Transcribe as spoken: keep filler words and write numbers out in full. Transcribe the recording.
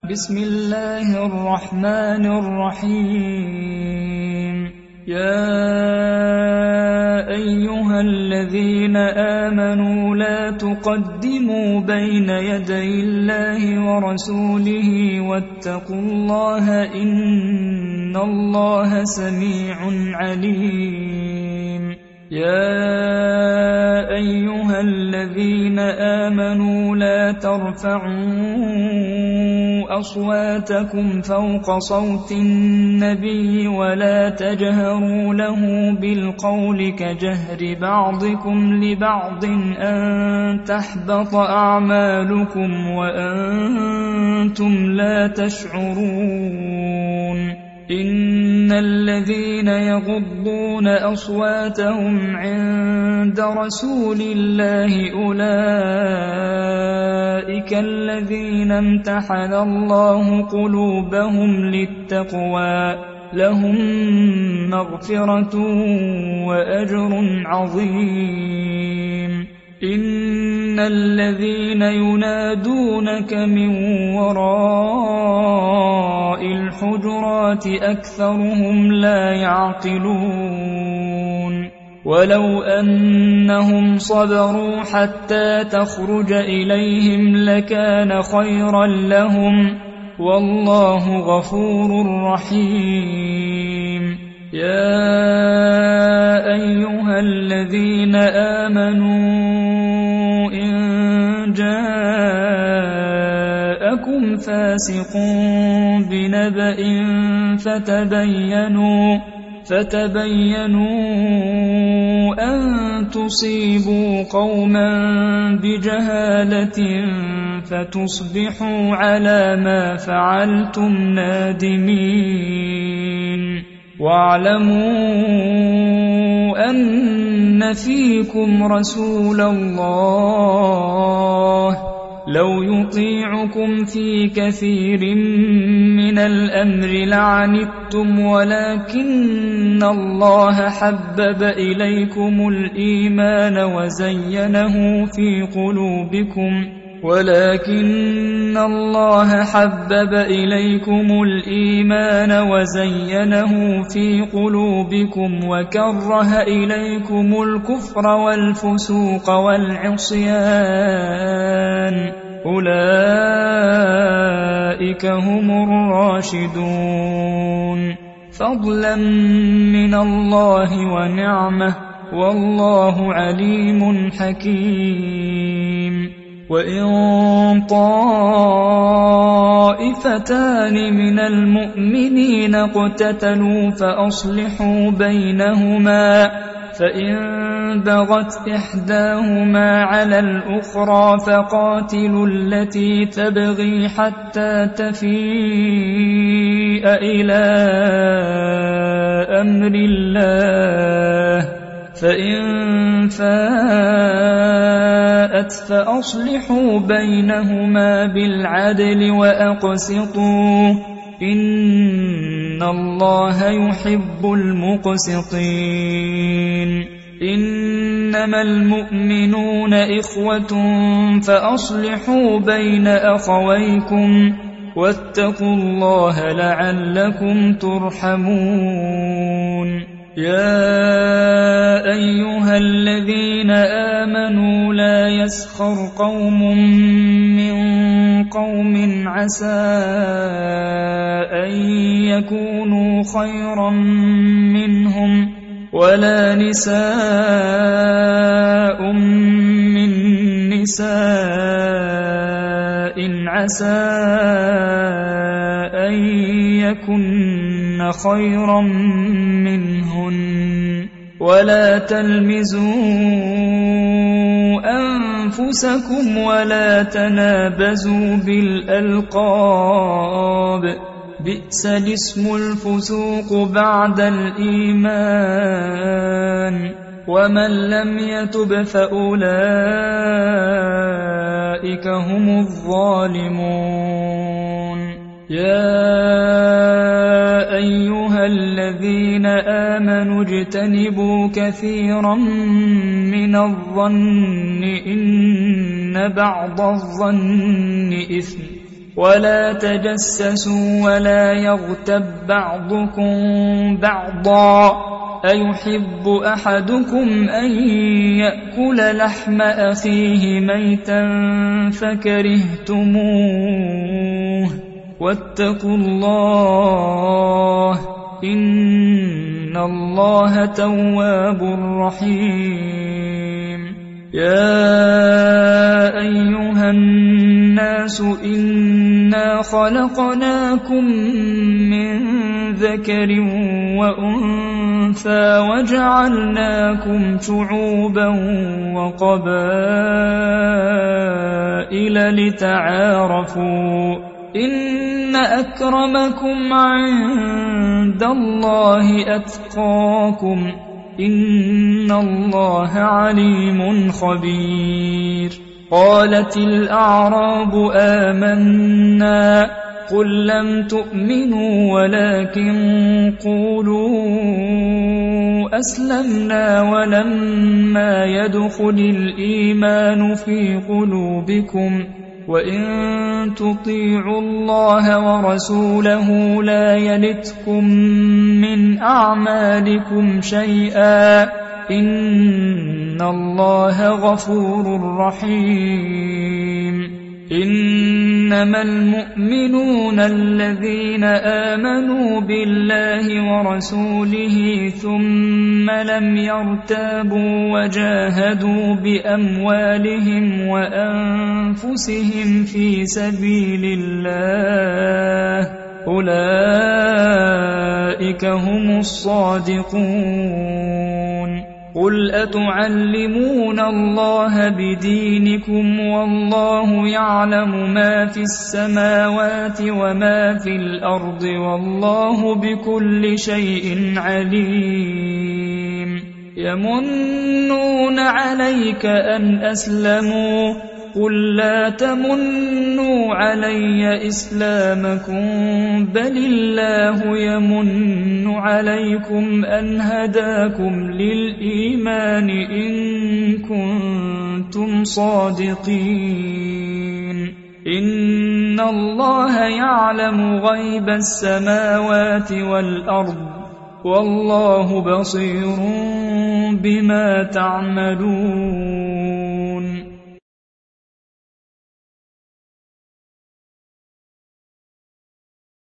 بسم الله الرحمن الرحيم. يا أيها الذين آمنوا لا تقدموا بين يدي الله ورسوله واتقوا الله إن الله سميع عليم. يا أيها الذين آمنوا لا ترفعوا أصواتكم فوق صوت النبي ولا تجهروا له بالقول كجهر بعضكم لبعض أن تحبط أعمالكم وأنتم لا تشعرون. إن الذين يغضون أصواتهم عند رسول الله أولئك الذين امتحن الله قلوبهم للتقوى لهم مغفرة وأجر عظيم. إن الذين ينادونك من وراء الحجرات أكثرهم لا يعقلون. ولو أنهم صبروا حتى تخرج إليهم لكان خيرا لهم والله غفور رحيم. يا أيها الذين آمنوا إن جاءكم فاسق بنبأ فتبينوا فتبينوا أن تصيبوا قوما بجهالة فتصبحوا على ما فعلتم نادمين. واعلموا أن فيكم رسول الله لو يطيعكم في كثير من الأمر لعنتم ولكن الله حبب إليكم الإيمان وزينه في قلوبكم ولكن الله حبب إليكم الإيمان وزينه في قلوبكم وكره إليكم الكفر والفسوق والعصيان أولئك هم الراشدون فضلا من الله ونعمة والله عليم حكيم. وإن طائفتان من المؤمنين اقتتلوا فأصلحوا بينهما فإن بغت إحداهما على الأخرى فقاتلوا التي تبغي حتى تفيء إلى أمر الله فإن فاءت فأصلحوا بينهما بالعدل وأقسطوا إن الله يحب المقسطين. إنما المؤمنون إخوة فأصلحوا بين أخويكم واتقوا الله لعلكم ترحمون. يا أيها الذين آمنوا لا يسخر قوم من قوم عسى أن يكونوا خيرا منهم ولا نساء من نساء عسى أن يكن خيرا منهن ولا تلمزوا أنفسكم ولا تنابزوا بالألقاب بئس الاسم الفسوق بعد الإيمان ومن لم يتب فأولئك هم الظالمون. يا أيها الذين آمنوا اجتنبوا كثيرا من الظن إن بعض الظن إثم ولا تجسسوا ولا يغتب بعضكم بعضا أيحب أحدكم أن يأكل لحم أخيه ميتا فكرهتموه واتقوا الله إن الله تواب رحيم يا أيها الناس إنا خلقناكم من ذكر وأنثى وجعلناكم شعوبا وقبائل لتعارفوا إن أكرمكم عند الله أتقاكم إن الله عليم خبير قالت الأعراب آمنا قل لم تؤمنوا ولكن قولوا أسلمنا ولما يدخل الإيمان في قلوبكم وإن تطيعوا الله ورسوله لا يلتكم من أعمالكم شيئا إن الله غفور رحيم إنما المؤمنون الذين آمنوا بالله ورسوله ثم لم يرتابوا وجاهدوا بأموالهم وأنفسهم في سبيل الله أولئك هم الصادقون قل أتعلمون الله بدينكم والله يعلم ما في السماوات وما في الأرض والله بكل شيء عليم يمنون عليك أن أسلموا قل لا تمنوا علي إسلامكم بل الله يمن عليكم أن هداكم للإيمان إن كنتم صادقين إن الله يعلم غيب السماوات والأرض والله بصير بما تعملون